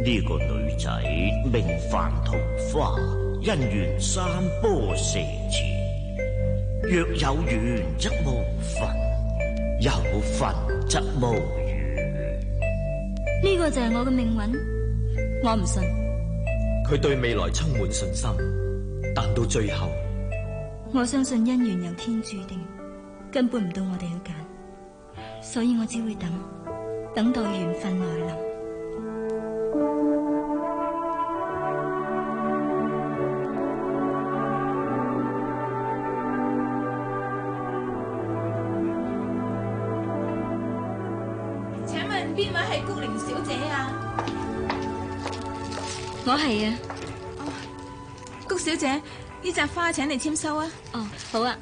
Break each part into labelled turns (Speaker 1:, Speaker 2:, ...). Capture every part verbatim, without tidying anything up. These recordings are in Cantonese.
Speaker 1: 呢個女仔名范桃花，姻緣三波射箭，若有緣則無份，有份則無緣。
Speaker 2: 呢個就係我嘅命運，我唔信。
Speaker 3: 佢對未來充滿信心，但到最後，
Speaker 2: 我相信姻緣由天注定，根本唔到我哋去揀，所以我只會等，等待緣分來臨。
Speaker 4: 請問邊位係谷玲小姐啊？
Speaker 2: 我係啊。
Speaker 4: 哦，谷小姐，呢扎花請你簽收啊。
Speaker 2: 哦，好啊。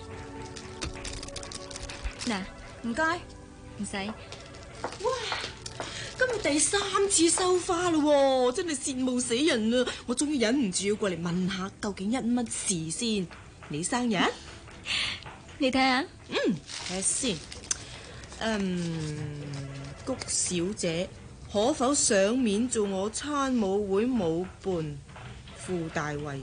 Speaker 2: 嗱，
Speaker 4: 唔該。
Speaker 2: 唔使。
Speaker 5: 哇！今日第三次收花咯，真係羨慕死人啊！我終於忍唔住要過嚟問下，究竟因乜事先？你生日？
Speaker 2: 你睇下。
Speaker 5: 嗯，睇下先。嗯，谷小姐可否賞面做我餐舞會舞伴傅大衛？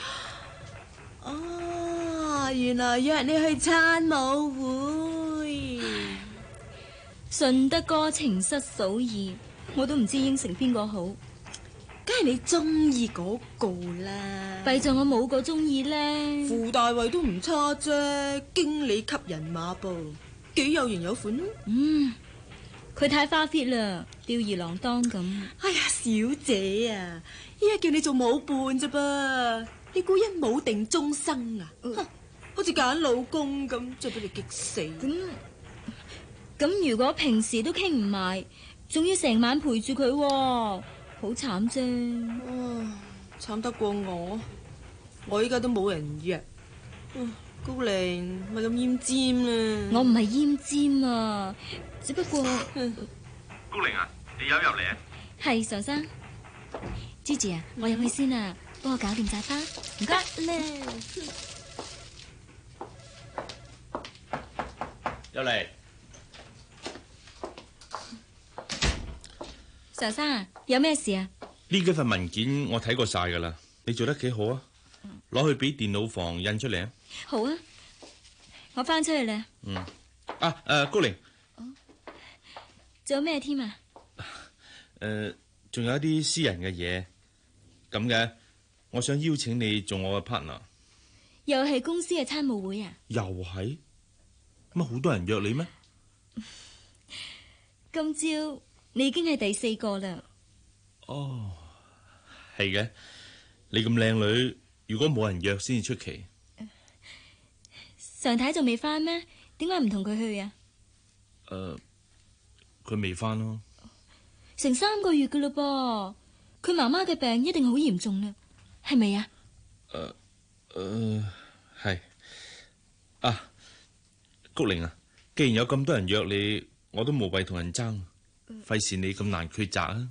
Speaker 5: 啊，原來約你去餐舞會。
Speaker 2: 順德歌情失嫂意，我都唔知應承邊個好。
Speaker 5: 梗係你中意嗰個啦。
Speaker 2: 弊在我冇個中意咧。
Speaker 5: 傅大衛都唔差啫，經理級人馬噃。幾有型有款咯。
Speaker 2: 嗯，佢太花 fit 啦，吊兒郎當咁。
Speaker 5: 哎呀，小姐啊，依家叫你做舞伴啫噃，你估一舞定終生啊？呃、好似揀老公咁，再俾你激死。
Speaker 2: 咁咁，如果平時都傾唔埋，仲要成晚陪住佢，好慘啫。
Speaker 5: 啊，慘得過我，我依家都冇人約。嗯高玲，咪咁奄尖啦！
Speaker 2: 我唔係奄尖啊，只不過
Speaker 6: 高玲啊，你有入嚟啊？
Speaker 2: 係常生 ，Gigi 啊，我入去先啊，幫我搞掂紮花，唔該咧。
Speaker 6: 入嚟，
Speaker 2: 常生啊，有咩事啊？
Speaker 6: 呢幾份文件我睇過晒噶啦，你做得幾好啊！攞去俾電腦房印出嚟啊！
Speaker 2: 好啊，我翻出去咧。
Speaker 6: 嗯，啊誒、呃，高玲，
Speaker 2: 仲有咩添啊？
Speaker 6: 誒、呃，仲有一啲私人嘅嘢，咁嘅，我想邀請你做我嘅 partner。
Speaker 2: 又係公司嘅餐舞會啊？
Speaker 6: 又係？乜好多人約你咩？
Speaker 2: 今朝你已經係第四個啦。
Speaker 6: 哦，係嘅，你咁靚女。如果冇人約先至出奇。
Speaker 2: 常太仲未翻咩？點解唔同佢去啊？
Speaker 6: 誒、呃，佢未翻咯。
Speaker 2: 成三個月噶嘞噃，佢媽媽嘅病一定好嚴重啦，係咪啊？
Speaker 6: 誒誒、呃，係、呃、啊，谷玲啊，既然有咁多人約你，我都無謂同人爭，費事你咁難抉擇啊。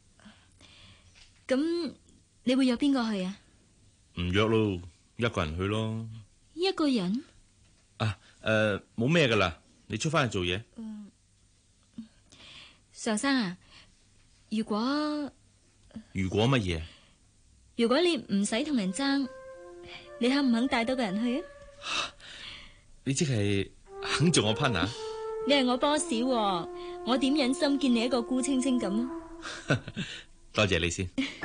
Speaker 2: 咁你會約邊個去啊？
Speaker 6: 唔約咯，一個人去咯。
Speaker 2: 一個人？
Speaker 6: 啊，誒，冇咩噶啦，你出翻去做嘢。
Speaker 2: 嗯，常生啊，如果
Speaker 6: 如果乜嘢？
Speaker 2: 如果你唔使同人爭，你肯唔肯帶多個人去啊？
Speaker 6: 你即係肯做我 partner？
Speaker 2: 你係我 boss，我點忍心見你一個孤清清咁啊？
Speaker 6: 多謝你先。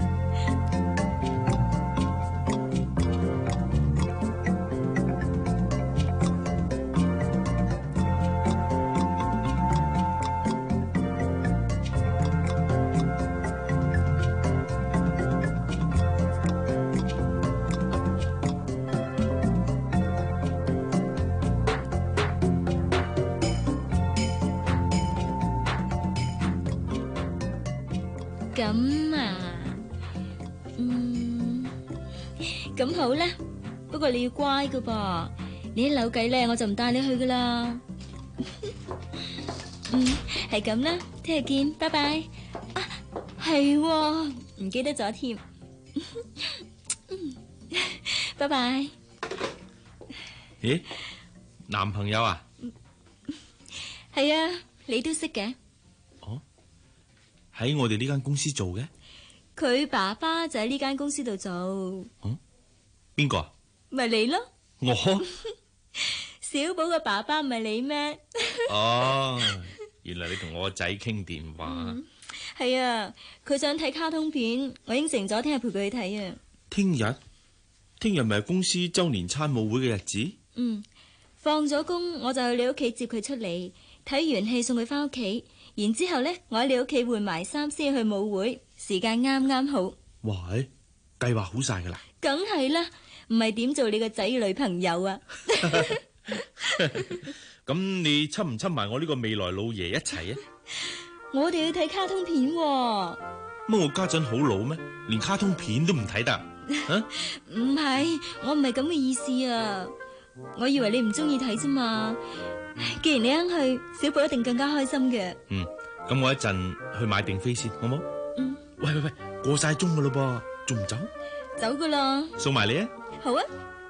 Speaker 2: 咁啊，嗯，咁好啦。不過你要乖噶噃，你一扭計咧，我就唔帶你去噶啦。嗯，係咁啦，聽日見，拜拜。啊，係，唔記得咗添。拜拜。
Speaker 6: 咦，男朋友啊？
Speaker 2: 係啊，你都識嘅。
Speaker 6: 喺我哋呢間公司做嘅？
Speaker 2: 佢爸爸就喺呢間公司度做。
Speaker 6: 嗯，邊個啊？
Speaker 2: 咪你咯。
Speaker 6: 我
Speaker 2: 小寶嘅爸爸唔係你咩？
Speaker 6: 哦，原來你同我個仔傾電話。
Speaker 2: 係、嗯、啊，佢想睇卡通片，我應承咗聽日陪佢去睇啊。
Speaker 6: 聽日？聽日咪係公司周年餐舞會嘅日子？
Speaker 2: 嗯，放咗工我就去你屋企接佢出嚟，睇完戲送佢翻屋企，然之後呢我喺你屋企換埋衫先去舞會，時間啱啱好。
Speaker 6: 哇，計劃好晒噶啦！
Speaker 2: 梗係啦，唔係點做你個仔女朋友啊？
Speaker 6: 咁你親唔親埋我呢個未來老爺一齊啊？
Speaker 2: 我哋要睇卡通片喎。
Speaker 6: 乜我家陣好老咩？連卡通片都唔睇得？啊？
Speaker 2: 唔係，我唔係咁嘅意思啊！我以為你唔中意睇啫嘛。既然你肯去，小寶一定更加開心嘅。
Speaker 6: 嗯，咁我一陣去買定飛先，好冇？
Speaker 2: 嗯。
Speaker 6: 喂喂喂，過晒鐘噶咯噃，仲唔走？
Speaker 2: 走噶啦。
Speaker 6: 送埋你啊！
Speaker 2: 好啊。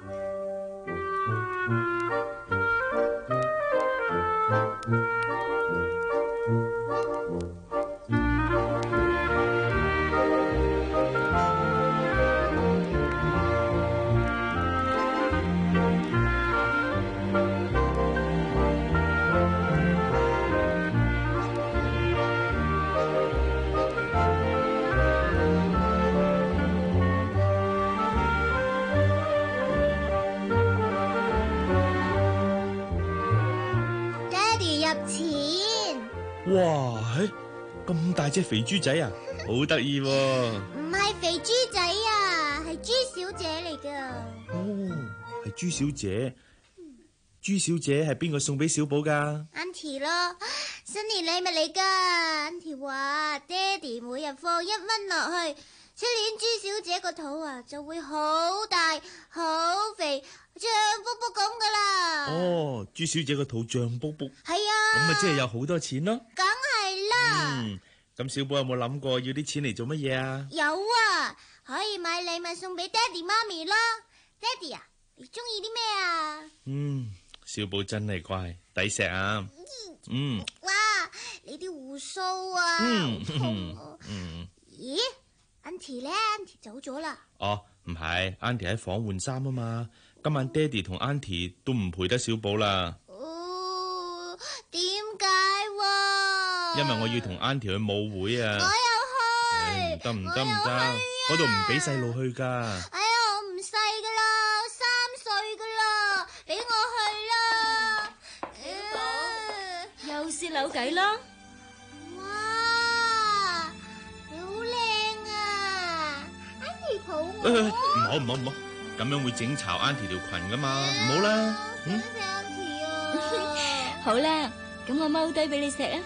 Speaker 6: 哇，咁大隻肥豬仔啊，好得意喎！
Speaker 7: 唔係肥豬仔啊，係豬小姐嚟噶。
Speaker 6: 哦，係豬小姐。豬小姐係邊個送俾小寶噶
Speaker 7: ？Auntie 咯，新年禮物嚟噶。Auntie 話爹哋每日放一蚊落去，出年豬小姐個肚啊就會好大好肥，脹卜卜咁噶啦。
Speaker 6: 哦，豬小姐個肚脹卜卜。
Speaker 7: 係啊。
Speaker 6: 咁咪即係有好多錢咯。
Speaker 7: 梗係啦。
Speaker 6: 嗯，咁小寶有冇諗過要啲錢嚟做乜嘢啊？
Speaker 7: 有啊，可以買禮物送俾爹哋媽咪咯。爹哋啊，你中意啲咩啊？
Speaker 6: 嗯，小寶真係乖，抵錫啊。嗯。
Speaker 7: 哇，你啲鬍鬚啊。
Speaker 6: 嗯
Speaker 7: 嗯。
Speaker 6: 嗯
Speaker 7: 咦 ，Auntie 咧 ？Auntie 走咗啦。
Speaker 6: 哦，唔係 ，Auntie 喺房換衫啊嘛。今晚爹哋同 Auntie 都唔陪得小寶啦。
Speaker 7: 哦，點解？
Speaker 6: 因為我要同 Auntie 去舞會啊。
Speaker 7: 我又去。
Speaker 6: 唔得唔得唔得，嗰度唔俾細路去噶。
Speaker 7: 哎呀，我唔細噶啦，三歲噶啦，俾我去啦。
Speaker 2: 小寶，又試扭計啦。
Speaker 7: 哇，你好靚啊 ，Auntie 抱我。
Speaker 6: 唔好唔好唔好，咁樣會整巢 Auntie 條裙噶嘛，唔好啦。
Speaker 7: 嗯。Auntie 啊。
Speaker 2: 好啦，咁我踎低俾你錫啊。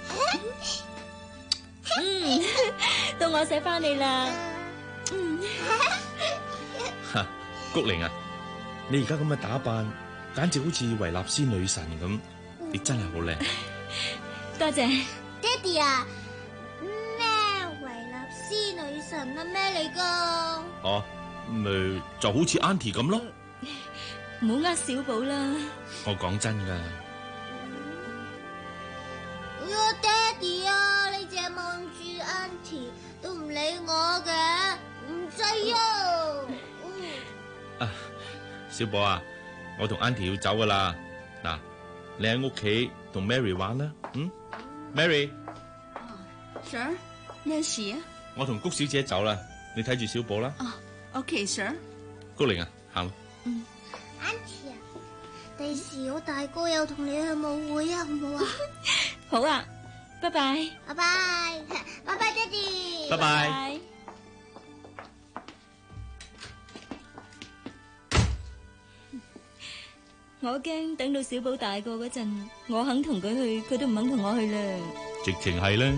Speaker 2: 嗯，到我錫翻你啦。嗯。
Speaker 6: 哈，谷玲啊，你而家咁嘅打扮，簡直好似維納斯女神咁，你真係好靚。
Speaker 2: 多謝。
Speaker 7: 爹哋啊，咩維納斯女神啊咩嚟噶？
Speaker 6: 哦，咪就好似 Auntie 咁咯。
Speaker 2: 唔好呃小寶啦。
Speaker 6: 我講真噶。
Speaker 7: 我爹哋啊，你淨係望住 Auntie 都唔理我嘅，唔制啊！
Speaker 6: 啊，小寶啊，我同 Auntie 要走噶啦。嗱，你喺屋企同 Mary 玩啦。嗯 ，Mary。
Speaker 4: Sir，咩事啊？
Speaker 6: 我同谷小姐走啦，你睇住小寶啦。
Speaker 4: 哦 ，OK，Sir。
Speaker 6: 谷玲啊，行。
Speaker 2: 嗯
Speaker 7: ，Auntie 啊，第時我大個又同你去舞會啊，好唔好啊？
Speaker 2: 好啊，拜拜。
Speaker 7: 拜拜，拜拜，爹哋。
Speaker 6: 拜拜。
Speaker 2: 我驚等到小寶大個嗰陣，我肯同佢去，佢都唔肯同我去啦。
Speaker 6: 直情係啦。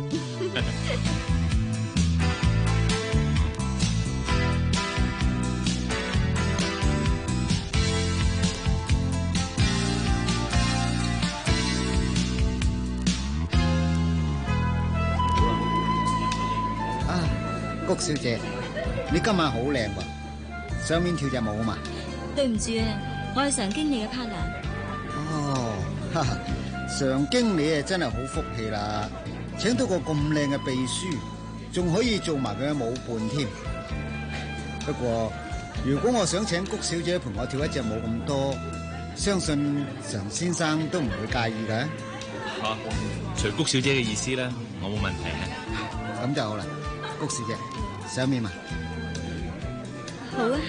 Speaker 8: 啊，谷小姐，你今晚好靚喎，上面跳隻舞嘛？
Speaker 2: 對唔住啊，我係常經理嘅 partner。
Speaker 8: 哦，哈哈，常經理啊真係好福氣啦， 請到個咁靚嘅秘書，仲可以做埋佢嘅舞伴添。不過如果我想請谷小姐陪我跳一隻舞咁多，相信常先生都唔會介意嘅。
Speaker 6: 吓、啊，隨谷小姐嘅意思啦，我冇問題啊。
Speaker 8: 咁就好啦，谷小姐，上面嘛。
Speaker 2: 好啊。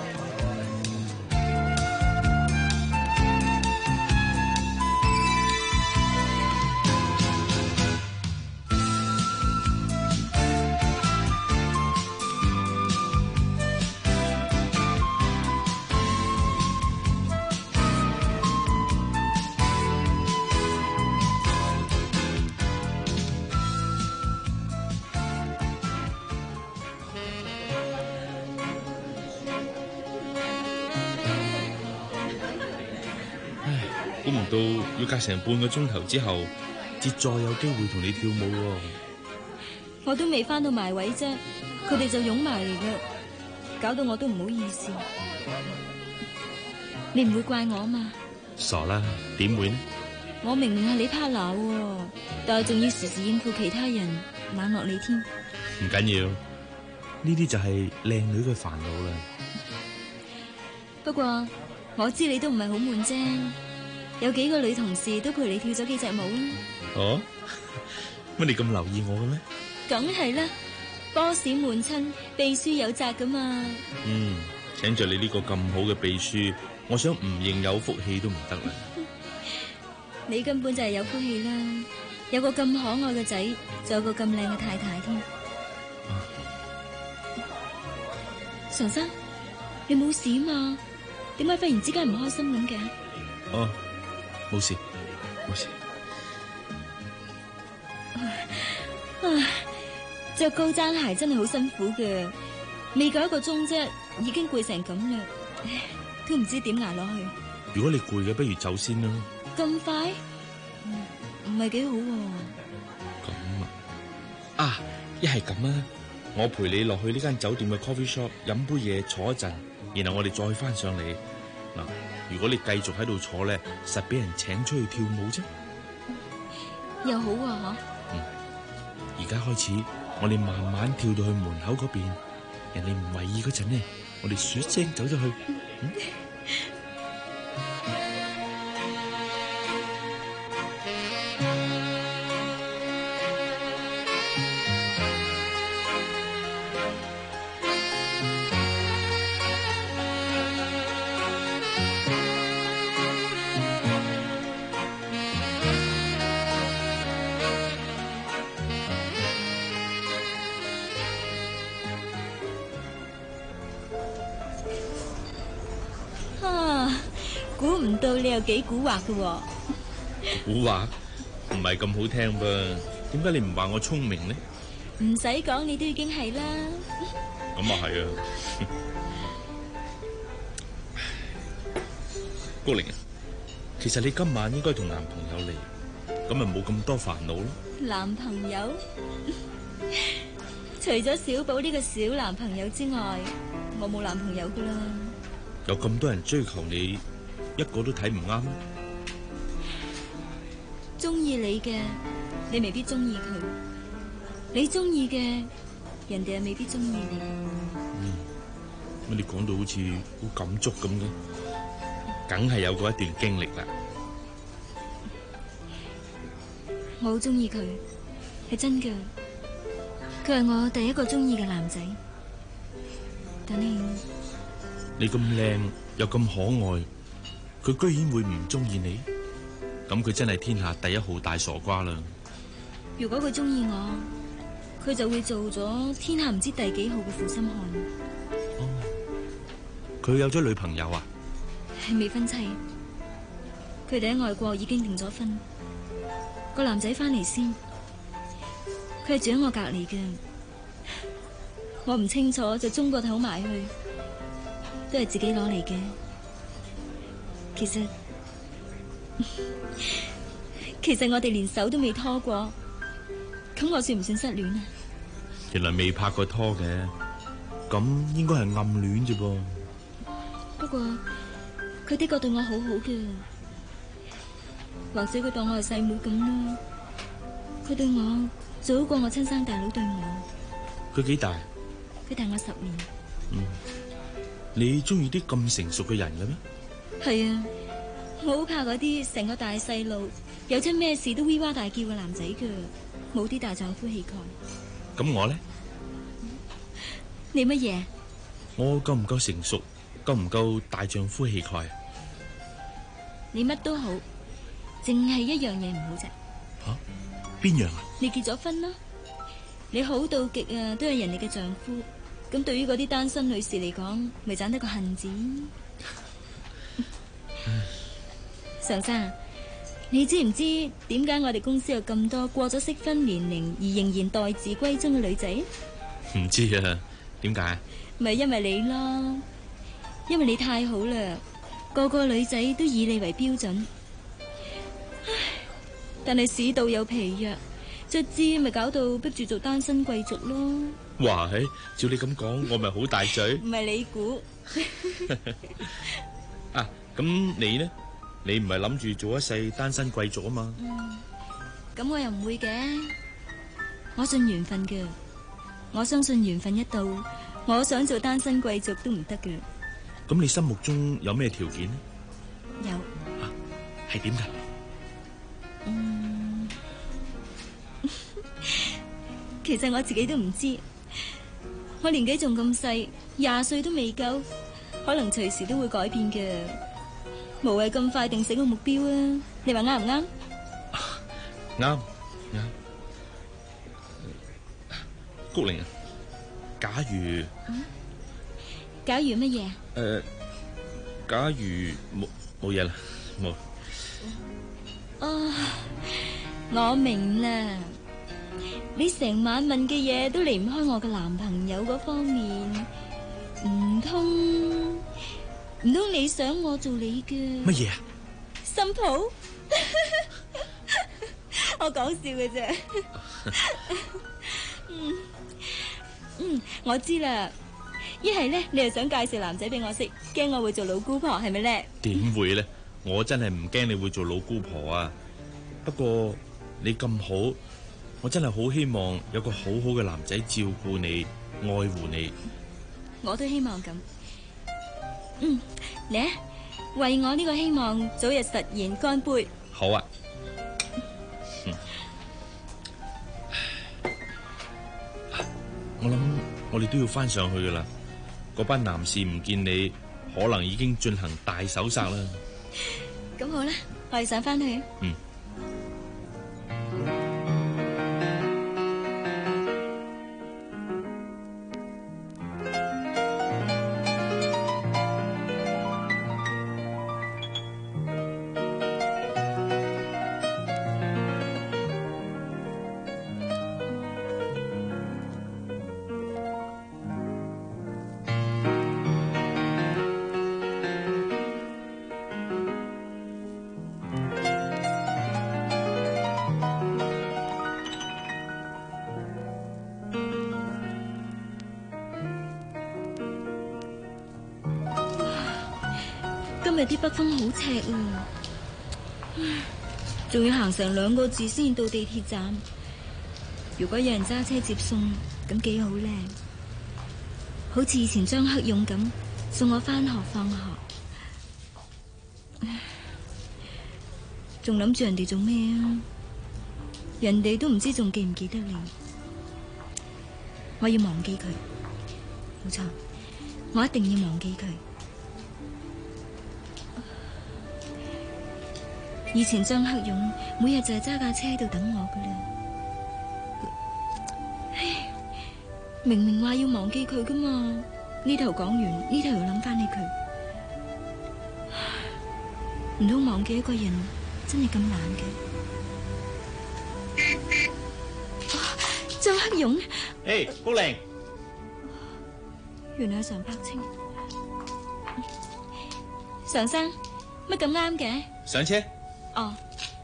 Speaker 6: 估唔到要隔成半個鐘頭之後，至再有機會同你跳舞喎。
Speaker 2: 我都未翻到埋位啫，佢哋就湧埋嚟啦，搞到我都唔好意思。你唔會怪我嘛？
Speaker 6: 傻啦，點會呢？
Speaker 2: 我明明係你 partner 喎，但係仲要時時應付其他人，冷落你添。
Speaker 6: 唔緊要，呢啲就係靚女嘅煩惱啦。
Speaker 2: 不過我知你都唔係好悶啫。有幾個女同事都陪你跳咗幾隻舞啦。
Speaker 6: 哦，乜你咁留意我嘅咩？
Speaker 2: 梗係啦，boss悶親，秘書有責噶嘛。
Speaker 6: 嗯，請着你呢個咁好嘅秘書，我想唔認有福氣都唔得啦。
Speaker 2: 你根本就係有福氣啦，有個咁可愛嘅仔，仲有個咁靚嘅太太添。
Speaker 6: 啊、
Speaker 2: 常生，你冇事嘛？點解忽然之間唔開心咁嘅？
Speaker 6: 哦。冇事，冇事。
Speaker 2: 唉，着高踭鞋真係好辛苦嘅，未夠一個鐘啫，已經攰成咁啦，都唔知點捱落去。
Speaker 6: 如果你攰嘅，不如走先啦。
Speaker 2: 咁快？唔係幾好喎。
Speaker 6: 咁啊，啊，一係咁啊，我陪你落去呢間酒店嘅 coffee shop 飲杯嘢，坐一陣，然後我哋再翻上嚟嗱。如果你繼續喺度坐咧，實俾人請出去跳舞啫。
Speaker 2: 又好啊，
Speaker 6: 嗬。嗯。而家開始，我哋慢慢跳到去門口嗰邊，人哋唔為意嗰陣呢，我哋說聲走咗去。嗯。
Speaker 2: 估唔到你又幾蠱惑嘅喎。
Speaker 6: 蠱惑唔係咁好聽噃，點解你唔話我聰明呢？
Speaker 2: 唔使講，你都已經係啦。
Speaker 6: 咁啊係啊。高玲啊，其實你今晚應該同男朋友嚟，咁咪冇咁多煩惱咯。
Speaker 2: 男朋友？除咗小寶呢個小男朋友之外，我冇男朋友噶啦。
Speaker 6: 有咁多人追求你，一個都睇唔啱。
Speaker 2: 中意你嘅，你未必中意佢；你中意嘅，人哋又未必中意你。
Speaker 6: 嗯，乜你講到好似好感觸咁嘅，梗係有過一段經歷啦。
Speaker 2: 我好中意佢，係真嘅。佢係我第一個中意嘅男仔，但係
Speaker 6: 你咁靚又咁可愛，佢居然會唔中意你？咁佢真係天下第一號大傻瓜啦！
Speaker 2: 如果佢中意我，佢就會做咗天下唔知第幾號嘅負心漢。
Speaker 6: 哦，佢有咗女朋友啊？
Speaker 2: 係未婚妻，佢哋喺外國已經訂咗婚。個男仔翻嚟先，佢係住喺我隔籬嘅，我唔清楚就中個頭埋去，都係自己攞嚟嘅。其實其實我哋連手都未拖過，咁我算唔算失戀啊？
Speaker 6: 原來未拍過拖嘅，咁應該係暗戀啫噃。
Speaker 2: 不過佢的確對我好好嘅，或者佢當我係細妹咁啦。 佢對我做好過我親生大佬對我。
Speaker 6: 佢幾大？
Speaker 2: 佢大我十年。
Speaker 6: 嗯，你中意啲咁成熟嘅人嘅咩？
Speaker 2: 係啊，我好怕嗰啲成個大細路，有出咩事都嗚哇大叫嘅男仔噶，冇啲大丈夫氣概。
Speaker 6: 咁我呢？
Speaker 2: 你乜嘢？
Speaker 6: 我夠唔夠成熟？夠唔夠大丈夫氣概？
Speaker 2: 你乜都好，淨係一樣嘢唔好啫。
Speaker 6: 吓？邊樣啊？
Speaker 2: 你結咗婚啦，你好到極啊，都係人哋嘅丈夫。咁對於嗰啲單身女士嚟講，咪盞得個恨字。常生，你知唔知點解我哋公司有咁多過咗適婚年齡而仍然待字閨中嘅女仔？
Speaker 6: 唔知啊，點解？
Speaker 2: 咪因為你咯，因為你太好啦，個個女仔都以你為標準。唉，但係市道有疲弱，卒之咪搞到逼住做單身貴族咯。
Speaker 6: 哇，嘿，照你咁講，我咪好大嘴？
Speaker 2: 唔係你估。
Speaker 6: 啊，咁你呢？你唔係諗住做一世單身貴族啊嘛？
Speaker 2: 嗯，咁我又唔會嘅。我信緣分嘅，我相信緣分一到，我想做單身貴族都唔得嘅。
Speaker 6: 咁你心目中有咩條件呢？
Speaker 2: 有。
Speaker 6: 啊，係點㗎？
Speaker 2: 嗯，其實我自己都唔知。我年紀仲咁細，廿歲都未夠，可能隨時都會改變嘅。無謂咁快定死個目標啊！你話啱唔啱？
Speaker 6: 啱啱。谷玲啊，假如，
Speaker 2: 嗯、假如乜嘢？誒、
Speaker 6: 呃，假如冇冇嘢啦，冇。
Speaker 2: 哦，我明啦。你成晚問嘅嘢都離唔開我嘅男朋友嗰方面，唔通？唔通你想我做你嘅
Speaker 6: 乜嘢啊？
Speaker 2: 新抱？我講笑嘅啫。嗯嗯，我知啦。一係咧，你又想介紹男仔俾我識，驚我會做老姑婆，係咪咧？
Speaker 6: 點會咧？我真係唔驚你會做老姑婆啊。不過你咁好，我真係好希望有個好好嘅男仔照顧你、愛護你。
Speaker 2: 我都希望咁。嗯，嚟，為我呢個希望早日實現乾杯。
Speaker 6: 好啊。嗯、我諗我哋都要翻上去噶啦。嗰班男士唔見你，可能已經進行大搜殺啦。
Speaker 2: 咁好啦，我哋上翻去。
Speaker 6: 嗯。
Speaker 2: 今日啲北風好赤啊，仲要行成兩個字先到地鐵站。如果有人揸車接送，咁幾好咧，好似以前張克勇咁送我翻學放學。仲諗住人哋做咩啊？人哋都唔知仲記唔記得你。我要忘記佢，冇錯，我一定要忘記佢。以前張克勇每日就係揸架車喺度等我噶啦，唉，明明話要忘記佢噶嘛，呢頭講完呢頭又諗翻起佢，唔通忘記一個人真係咁難嘅？張克勇，
Speaker 6: 誒，高玲，
Speaker 2: 原來係常柏清，常生乜咁啱嘅？
Speaker 6: 上車。
Speaker 2: 哦，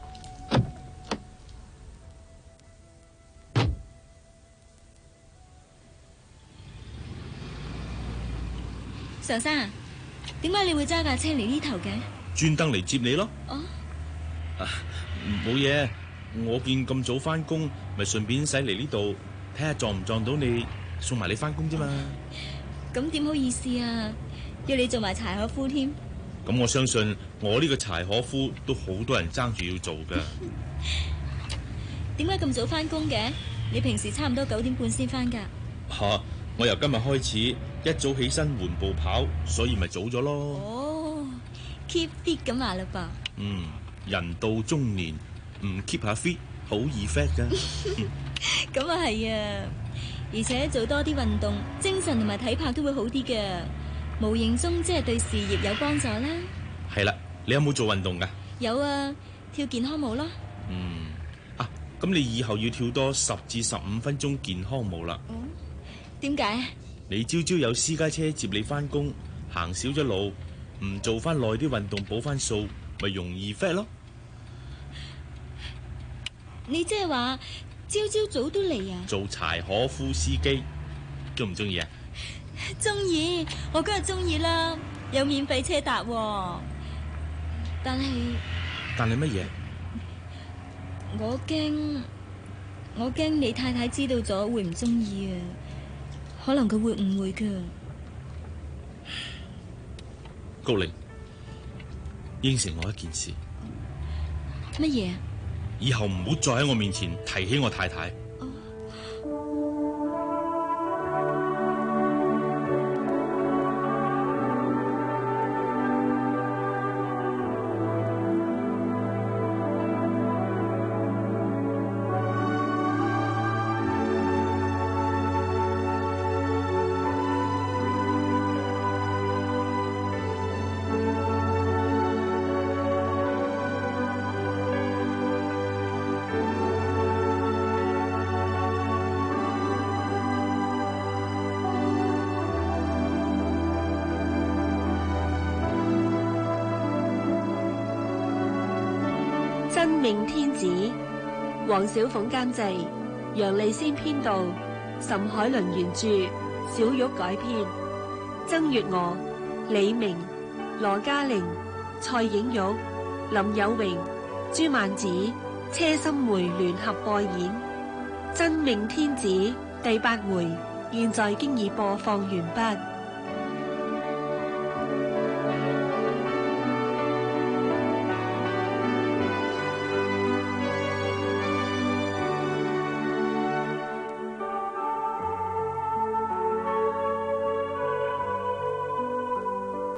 Speaker 2: 常生啊，點解你會揸架車嚟呢頭嘅？
Speaker 6: 專登嚟接你咯。
Speaker 2: 哦，
Speaker 6: 啊，冇嘢， 我見咁早翻工，咪順便駛嚟呢度睇下撞唔撞到你，送埋你翻工啫嘛。
Speaker 2: 咁點好意思啊？要你做埋柴可夫添。
Speaker 6: 咁我相信我呢個柴可夫都好多人爭住要做噶。
Speaker 2: 點解咁早翻工嘅？你平時差唔多九點半先翻噶。
Speaker 6: 吓、啊，我由今日開始一早起身緩步跑，所以咪早咗咯。
Speaker 2: 哦 ，keep fit 咁話啦噃。
Speaker 6: 嗯，人到中年唔 keep 下 fit 好易 fat 噶。
Speaker 2: 咁啊係啊，而且做多啲運動，精神同埋體魄都會好啲嘅，無形中即係對事業有幫助啦。
Speaker 6: 係啦，你有冇做運動噶？
Speaker 2: 有啊，跳健康舞咯。
Speaker 6: 嗯，啊，咁你以後要跳多十至十五分鐘健康舞啦。
Speaker 2: 哦，點解？
Speaker 6: 你朝朝有私家車接你翻工，行少咗路，唔做翻耐啲運動補翻數，咪容易 fat 咯。
Speaker 2: 你即係話朝朝早都嚟啊？
Speaker 6: 做柴可夫司機，中唔中意啊？
Speaker 2: 中意，我梗係中意啦，有免費車搭喎。但係
Speaker 6: 但係乜嘢？
Speaker 2: 我驚，我驚你太太知道咗會唔中意啊，可能佢會誤會噶。
Speaker 6: 高玲，應承我一件事。
Speaker 2: 乜嘢？
Speaker 6: 以後唔好再喺我面前提起我太太。
Speaker 9: 真命天子，黃小鳳監製，楊麗仙編導，岑海倫原著，小玉改編，曾月娥、李明、羅嘉玲、蔡影玉、林有榮、朱曼子、車心梅聯合播演《真命天子》第八回，現在經已播放完畢。